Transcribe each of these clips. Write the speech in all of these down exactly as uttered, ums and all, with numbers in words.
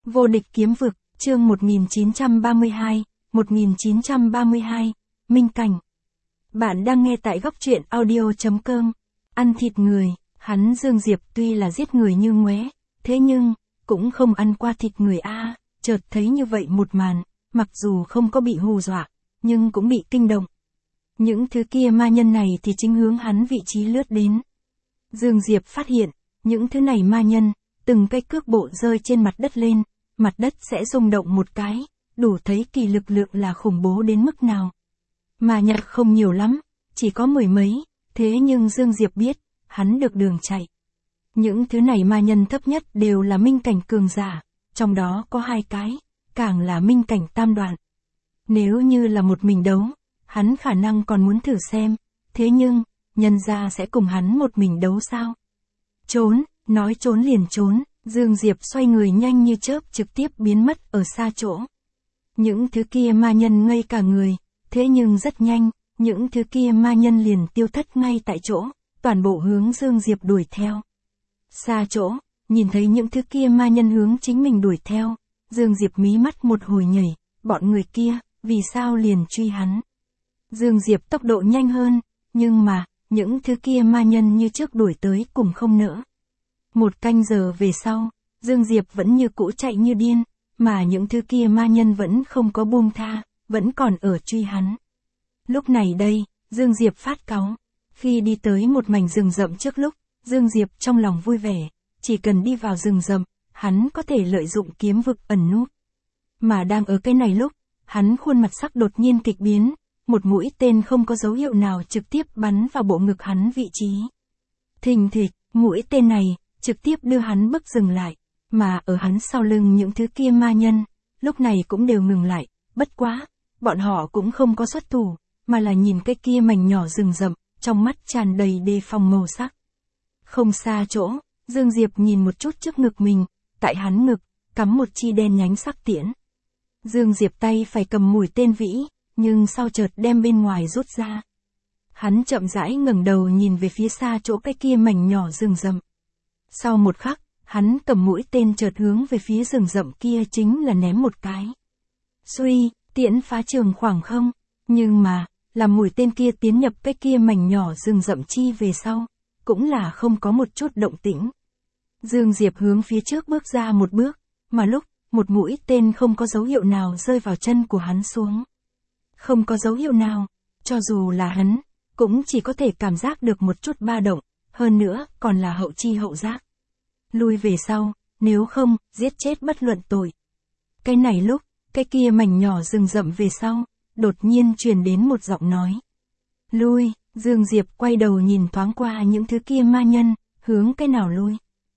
Vô địch kiếm vực, chương một nghìn chín trăm ba mươi hai, một nghìn chín trăm ba mươi hai, Minh Cảnh. Bạn đang nghe tại góc truyện audio.com. Ăn thịt người, hắn Dương Diệp tuy là giết người như ngoé, thế nhưng, cũng không ăn qua thịt người a. Chợt thấy như vậy một màn, mặc dù không có bị hù dọa, nhưng cũng bị kinh động. Những thứ kia ma nhân này thì chính hướng hắn vị trí lướt đến. Dương Diệp phát hiện, những thứ này ma nhân, từng cái cước bộ rơi trên mặt đất lên, mặt đất sẽ rung động một cái, đủ thấy kỳ lực lượng là khủng bố đến mức nào. Ma nhạc không nhiều lắm, chỉ có mười mấy, thế nhưng Dương Diệp biết, hắn được đường chạy. Những thứ này ma nhân thấp nhất đều là minh cảnh cường giả, trong đó có hai cái, càng là minh cảnh tam đoạn. Nếu như là một mình đấu, hắn khả năng còn muốn thử xem, thế nhưng, nhân gia sẽ cùng hắn một mình đấu sao? Trốn, nói trốn liền trốn, Dương Diệp xoay người nhanh như chớp trực tiếp biến mất ở xa chỗ. Những thứ kia ma nhân ngây cả người, thế nhưng rất nhanh, những thứ kia ma nhân liền tiêu thất ngay tại chỗ, toàn bộ hướng Dương Diệp đuổi theo. Xa chỗ, nhìn thấy những thứ kia ma nhân hướng chính mình đuổi theo, Dương Diệp mí mắt một hồi nhảy, bọn người kia, vì sao liền truy hắn? Dương Diệp tốc độ nhanh hơn, nhưng mà, những thứ kia ma nhân như trước đuổi tới cùng không nỡ. Một canh giờ về sau, Dương Diệp vẫn như cũ chạy như điên, mà những thứ kia ma nhân vẫn không có buông tha, vẫn còn ở truy hắn. Lúc này đây, Dương Diệp phát cáu. Khi đi tới một mảnh rừng rậm trước lúc, Dương Diệp trong lòng vui vẻ, chỉ cần đi vào rừng rậm, hắn có thể lợi dụng kiếm vực ẩn núp. Mà đang ở cái này lúc, hắn khuôn mặt sắc đột nhiên kịch biến, một mũi tên không có dấu hiệu nào trực tiếp bắn vào bộ ngực hắn vị trí. Thình thịch, mũi tên này, trực tiếp đưa hắn bước dừng lại, mà ở hắn sau lưng những thứ kia ma nhân, lúc này cũng đều ngừng lại, bất quá, bọn họ cũng không có xuất thủ, mà là nhìn cái kia mảnh nhỏ rừng rậm, trong mắt tràn đầy đề phòng màu sắc. Không xa chỗ, Dương Diệp nhìn một chút trước ngực mình, tại hắn ngực, cắm một chi đen nhánh sắc tiễn. Dương Diệp tay phải cầm mũi tên vĩ, nhưng sau chợt đem bên ngoài rút ra. Hắn chậm rãi ngẩng đầu nhìn về phía xa chỗ cái kia mảnh nhỏ rừng rậm. Sau một khắc, hắn cầm mũi tên chợt hướng về phía rừng rậm kia chính là ném một cái. Suy, tiễn phá trường khoảng không, nhưng mà, làm mũi tên kia tiến nhập cái kia mảnh nhỏ rừng rậm chi về sau, cũng là không có một chút động tĩnh. Dương Diệp hướng phía trước bước ra một bước, mà lúc, một mũi tên không có dấu hiệu nào rơi vào chân của hắn xuống. Không có dấu hiệu nào, cho dù là hắn, cũng chỉ có thể cảm giác được một chút ba động, hơn nữa còn là hậu chi hậu giác. Lui về sau, nếu không, giết chết bất luận tội. Cái này lúc, cái kia mảnh nhỏ rừng rậm về sau, đột nhiên truyền đến một giọng nói. Lui, Dương Diệp quay đầu nhìn thoáng qua những thứ kia ma nhân, hướng cái nào lui.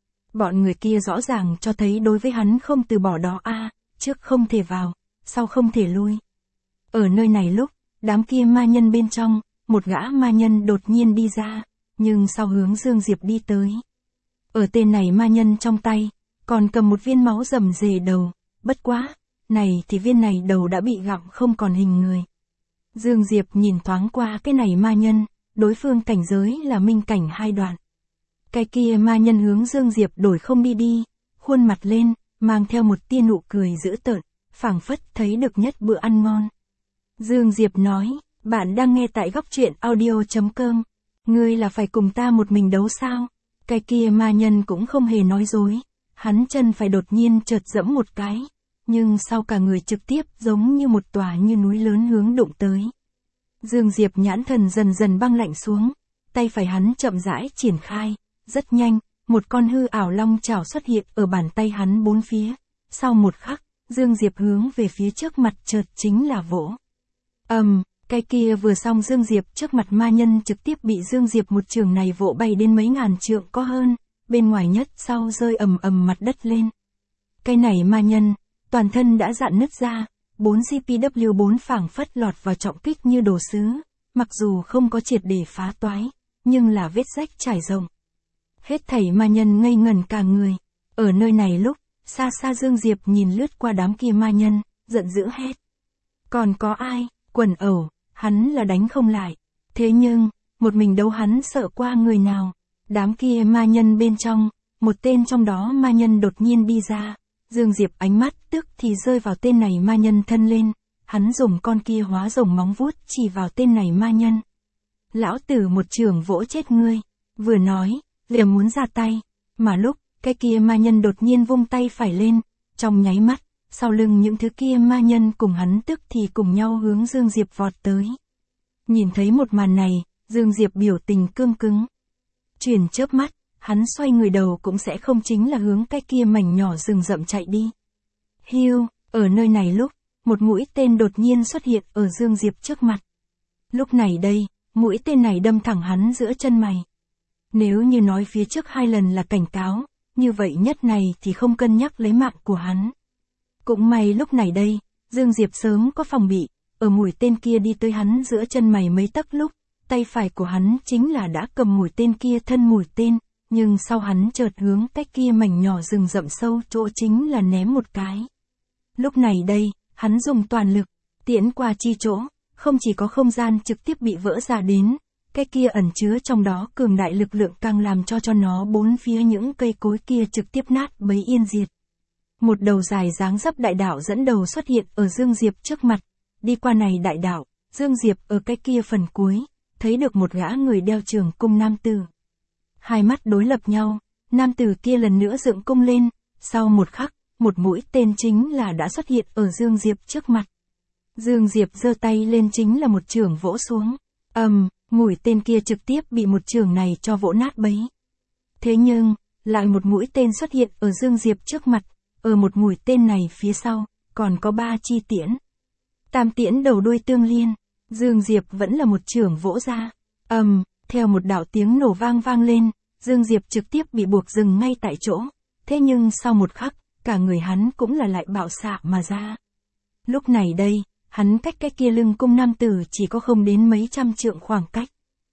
Bọn người kia rõ ràng cho thấy đối với hắn không từ bỏ đó a, trước không thể vào, sau không thể lui. Ở nơi này lúc, đám kia ma nhân bên trong, một gã ma nhân đột nhiên đi ra, nhưng sau hướng Dương Diệp đi tới. Ở tên này ma nhân trong tay, còn cầm một viên máu rầm rề đầu, bất quá, này thì viên này đầu đã bị gặm không còn hình người. Dương Diệp nhìn thoáng qua cái này ma nhân, đối phương cảnh giới là minh cảnh hai đoạn. Cái kia ma nhân hướng Dương Diệp đổi không đi đi, khuôn mặt lên, mang theo một tia nụ cười dữ tợn, phảng phất thấy được nhất bữa ăn ngon. Dương Diệp nói, bạn đang nghe tại góc truyện audio.com, ngươi là phải cùng ta một mình đấu sao? Cái kia ma nhân cũng không hề nói dối, hắn chân phải đột nhiên chợt dẫm một cái, nhưng sau cả người trực tiếp giống như một tòa như núi lớn hướng đụng tới. Dương Diệp nhãn thần dần dần băng lạnh xuống, tay phải hắn chậm rãi triển khai, rất nhanh, một con hư ảo long chảo xuất hiện ở bàn tay hắn bốn phía, sau một khắc, Dương Diệp hướng về phía trước mặt chợt chính là vỗ. Ầm, um, cái kia vừa xong Dương Diệp trước mặt ma nhân trực tiếp bị Dương Diệp một trường này vỗ bay đến mấy ngàn trượng có hơn, bên ngoài nhất sau rơi ầm ầm mặt đất lên. Cái này ma nhân, toàn thân đã rạn nứt ra, bốn G P W bốn phảng phất lọt vào trọng kích như đồ sứ, mặc dù không có triệt để phá toái, nhưng là vết rách trải rộng. Hết thảy ma nhân ngây ngẩn cả người, ở nơi này lúc, xa xa Dương Diệp nhìn lướt qua đám kia ma nhân, giận dữ hét. Còn có ai, quần ẩu, hắn là đánh không lại, thế nhưng, một mình đấu hắn sợ qua người nào, đám kia ma nhân bên trong, một tên trong đó ma nhân đột nhiên đi ra, Dương Diệp ánh mắt tức thì rơi vào tên này ma nhân thân lên, hắn dùng con kia hóa rồng móng vuốt chỉ vào tên này ma nhân. Lão tử một chưởng vỗ chết ngươi, vừa nói, liền muốn ra tay, mà lúc, cái kia ma nhân đột nhiên vung tay phải lên, trong nháy mắt, sau lưng những thứ kia ma nhân cùng hắn tức thì cùng nhau hướng Dương Diệp vọt tới. Nhìn thấy một màn này, Dương Diệp biểu tình cương cứng. Chuyển chớp mắt, hắn xoay người đầu cũng sẽ không chính là hướng cái kia mảnh nhỏ rừng rậm chạy đi. Hiu, ở nơi này lúc, một mũi tên đột nhiên xuất hiện ở Dương Diệp trước mặt. Lúc này đây, mũi tên này đâm thẳng hắn giữa chân mày. Nếu như nói phía trước hai lần là cảnh cáo, như vậy nhất này thì không cân nhắc lấy mạng của hắn. Cũng may lúc này đây, Dương Diệp sớm có phòng bị, ở mũi tên kia đi tới hắn giữa chân mày mấy tấc lúc, tay phải của hắn chính là đã cầm mũi tên kia thân mũi tên, nhưng sau hắn chợt hướng cái kia mảnh nhỏ rừng rậm sâu chỗ chính là ném một cái. Lúc này đây, hắn dùng toàn lực, tiễn qua chi chỗ, không chỉ có không gian trực tiếp bị vỡ ra đến, cái kia ẩn chứa trong đó cường đại lực lượng càng làm cho cho nó bốn phía những cây cối kia trực tiếp nát bấy yên diệt. Một đầu dài dáng dấp đại đạo dẫn đầu xuất hiện ở Dương Diệp trước mặt, đi qua này đại đạo, Dương Diệp ở cái kia phần cuối, thấy được một gã người đeo trường cung nam tử. Hai mắt đối lập nhau, nam tử kia lần nữa dựng cung lên, sau một khắc, một mũi tên chính là đã xuất hiện ở Dương Diệp trước mặt. Dương Diệp giơ tay lên chính là một chưởng vỗ xuống, ầm, um, mũi tên kia trực tiếp bị một chưởng này cho vỗ nát bấy. Thế nhưng, lại một mũi tên xuất hiện ở Dương Diệp trước mặt, ở một mũi tên này phía sau, còn có ba chi tiễn. Tam tiễn đầu đuôi tương liên, Dương Diệp vẫn là một chưởng vỗ ra, ầm, um, theo một đạo tiếng nổ vang vang lên, Dương Diệp trực tiếp bị buộc dừng ngay tại chỗ, thế nhưng sau một khắc, cả người hắn cũng là lại bạo xạ mà ra. Lúc này đây, hắn cách cái kia lưng cung nam tử chỉ có không đến mấy trăm trượng khoảng cách.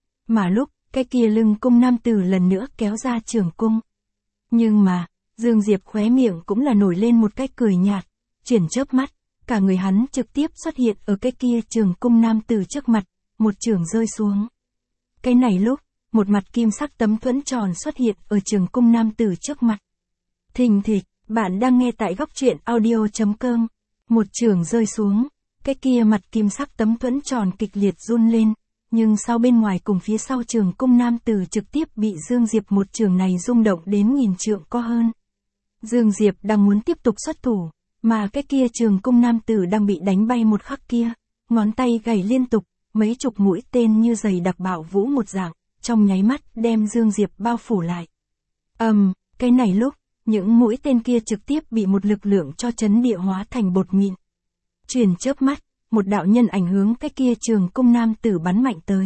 Mà lúc, cái kia lưng cung nam tử lần nữa kéo ra trường cung. Nhưng mà, Dương Diệp khóe miệng cũng là nổi lên một cái cười nhạt, chuyển chớp mắt, cả người hắn trực tiếp xuất hiện ở cái kia trường cung nam tử trước mặt, một chưởng rơi xuống. Cái này lúc, một mặt kim sắc tấm thuẫn tròn xuất hiện ở trường cung nam tử trước mặt. Thình thịch, bạn đang nghe tại góc truyện audio chấm com. Một chưởng rơi xuống, cái kia mặt kim sắc tấm thuẫn tròn kịch liệt run lên, nhưng sau bên ngoài cùng phía sau trường cung nam tử trực tiếp bị Dương Diệp một chưởng này rung động đến nghìn trượng có hơn. Dương Diệp đang muốn tiếp tục xuất thủ, mà cái kia trường cung nam tử đang bị đánh bay một khắc kia, ngón tay gảy liên tục, mấy chục mũi tên như giày đặc bạo vũ một dạng, trong nháy mắt đem Dương Diệp bao phủ lại. Ầm, um, cái này lúc, những mũi tên kia trực tiếp bị một lực lượng cho chấn địa hóa thành bột mịn. Chuyển chớp mắt, một đạo nhân ảnh hướng cái kia trường cung nam tử bắn mạnh tới.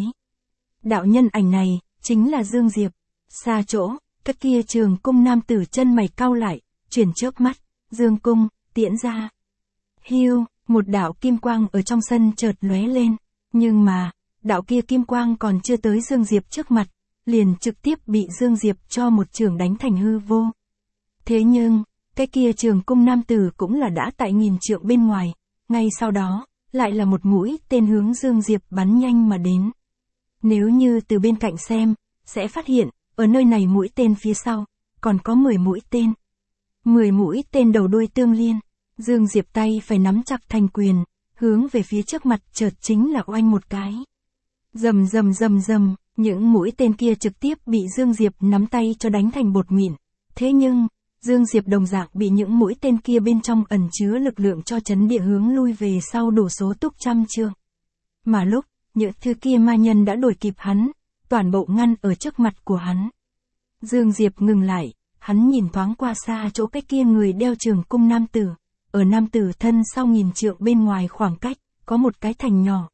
Đạo nhân ảnh này, chính là Dương Diệp. Xa chỗ, cái kia trường cung nam tử chân mày cau lại, chuyển chớp mắt, dương cung, tiễn ra. Hiu, một đạo kim quang ở trong sân chợt lóe lên, nhưng mà, đạo kia kim quang còn chưa tới Dương Diệp trước mặt, liền trực tiếp bị Dương Diệp cho một chưởng đánh thành hư vô. Thế nhưng, cái kia trường cung nam tử cũng là đã tại nghìn trượng bên ngoài, ngay sau đó, lại là một mũi tên hướng Dương Diệp bắn nhanh mà đến. Nếu như từ bên cạnh xem, sẽ phát hiện, ở nơi này mũi tên phía sau, còn có mười mũi tên. mười mũi tên đầu đuôi tương liên, Dương Diệp tay phải nắm chặt thành quyền, hướng về phía trước mặt chợt chính là oanh một cái. Rầm rầm rầm rầm, những mũi tên kia trực tiếp bị Dương Diệp nắm tay cho đánh thành bột mịn. Thế nhưng, Dương Diệp đồng dạng bị những mũi tên kia bên trong ẩn chứa lực lượng cho chấn địa hướng lui về sau đổ số túc trăm trượng. Mà lúc, những thứ kia ma nhân đã đuổi kịp hắn, toàn bộ ngăn ở trước mặt của hắn. Dương Diệp ngừng lại, hắn nhìn thoáng qua xa chỗ cái kia người đeo trường cung nam tử, ở nam tử thân sau nghìn trượng bên ngoài khoảng cách, có một cái thành nhỏ.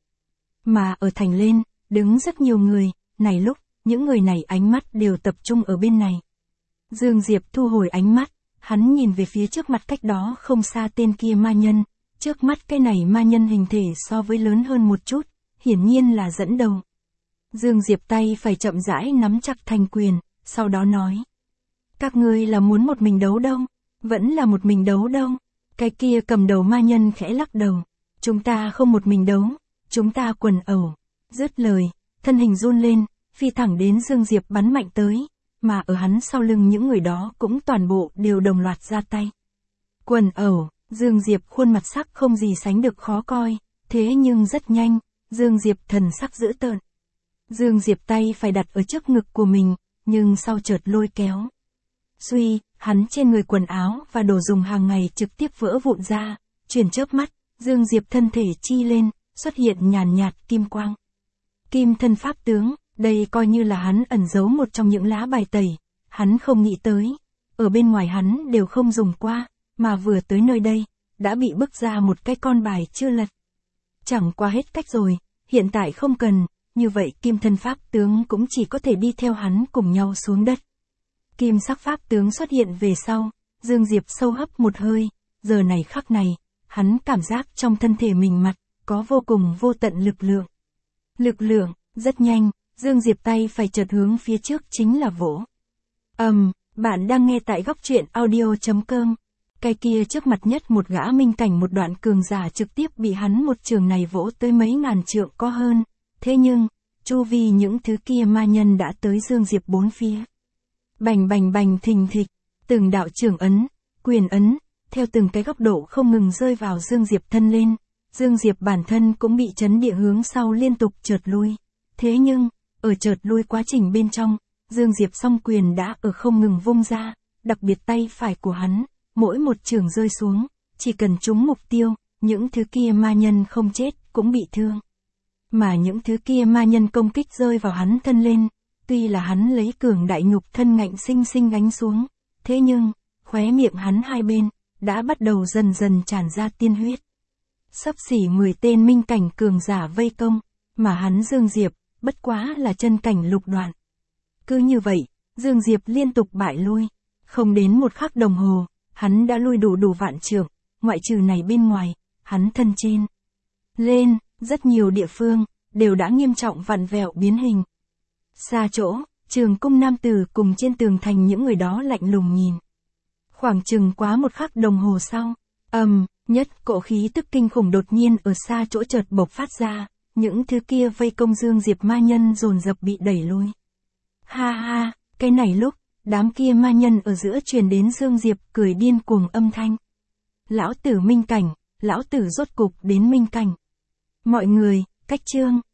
Mà ở thành lên, đứng rất nhiều người, này lúc, những người này ánh mắt đều tập trung ở bên này. Dương Diệp thu hồi ánh mắt, hắn nhìn về phía trước mặt cách đó không xa tên kia ma nhân, trước mắt cái này ma nhân hình thể so với lớn hơn một chút, hiển nhiên là dẫn đầu. Dương Diệp tay phải chậm rãi nắm chặt thành quyền, sau đó nói. Các ngươi là muốn một mình đấu đâu? Vẫn là một mình đấu đâu? Cái kia cầm đầu ma nhân khẽ lắc đầu. Chúng ta không một mình đấu, chúng ta quần ẩu. Dứt lời, thân hình run lên, phi thẳng đến Dương Diệp bắn mạnh tới, mà ở hắn sau lưng những người đó cũng toàn bộ đều đồng loạt ra tay. Quần ẩu, Dương Diệp khuôn mặt sắc không gì sánh được khó coi, thế nhưng rất nhanh, Dương Diệp thần sắc dữ tợn. Dương Diệp tay phải đặt ở trước ngực của mình, nhưng sau chợt lôi kéo. Suy, hắn trên người quần áo và đồ dùng hàng ngày trực tiếp vỡ vụn ra, chuyển chớp mắt, Dương Diệp thân thể chi lên, xuất hiện nhàn nhạt kim quang. Kim thân pháp tướng, đây coi như là hắn ẩn giấu một trong những lá bài tẩy, hắn không nghĩ tới. Ở bên ngoài hắn đều không dùng qua, mà vừa tới nơi đây, đã bị bức ra một cái con bài chưa lật. Chẳng qua hết cách rồi, hiện tại không cần, như vậy kim thân pháp tướng cũng chỉ có thể đi theo hắn cùng nhau xuống đất. Kim sắc pháp tướng xuất hiện về sau, Dương Diệp sâu hấp một hơi, giờ này khắc này, hắn cảm giác trong thân thể mình mặt, có vô cùng vô tận lực lượng. Lực lượng, rất nhanh, Dương Diệp tay phải chợt hướng phía trước chính là vỗ. Ầm, um, bạn đang nghe tại góc truyện audio chấm com. Cái kia trước mặt nhất một gã minh cảnh một đoạn cường giả trực tiếp bị hắn một trường này vỗ tới mấy ngàn trượng có hơn. Thế nhưng, chu vi những thứ kia ma nhân đã tới Dương Diệp bốn phía. Bành bành bành thình thịch, từng đạo trường ấn, quyền ấn, theo từng cái góc độ không ngừng rơi vào Dương Diệp thân lên. Dương Diệp bản thân cũng bị chấn địa hướng sau liên tục chợt lui. Thế nhưng, ở chợt lui quá trình bên trong, Dương Diệp song quyền đã ở không ngừng vung ra, đặc biệt tay phải của hắn, mỗi một trường rơi xuống, chỉ cần trúng mục tiêu, những thứ kia ma nhân không chết cũng bị thương. Mà những thứ kia ma nhân công kích rơi vào hắn thân lên, tuy là hắn lấy cường đại nhục thân ngạnh sinh sinh gánh xuống, thế nhưng, khóe miệng hắn hai bên, đã bắt đầu dần dần tràn ra tiên huyết. Sắp xỉ mười tên minh cảnh cường giả vây công, mà hắn Dương Diệp, bất quá là chân cảnh lục đoạn. Cứ như vậy, Dương Diệp liên tục bại lui, không đến một khắc đồng hồ, hắn đã lui đủ đủ vạn trượng, ngoại trừ này bên ngoài, hắn thân trên. Lên, rất nhiều địa phương, đều đã nghiêm trọng vặn vẹo biến hình. Xa chỗ, Trường Cung nam tử cùng trên tường thành những người đó lạnh lùng nhìn. Khoảng chừng quá một khắc đồng hồ sau, ầm, um, nhất cỗ khí tức kinh khủng đột nhiên ở xa chỗ chợt bộc phát ra, những thứ kia vây công Dương Diệp ma nhân dồn dập bị đẩy lui. Ha ha, cái này lúc, đám kia ma nhân ở giữa truyền đến Dương Diệp cười điên cuồng âm thanh. Lão tử minh cảnh, lão tử rốt cục đến minh cảnh. Mọi người, cách chương.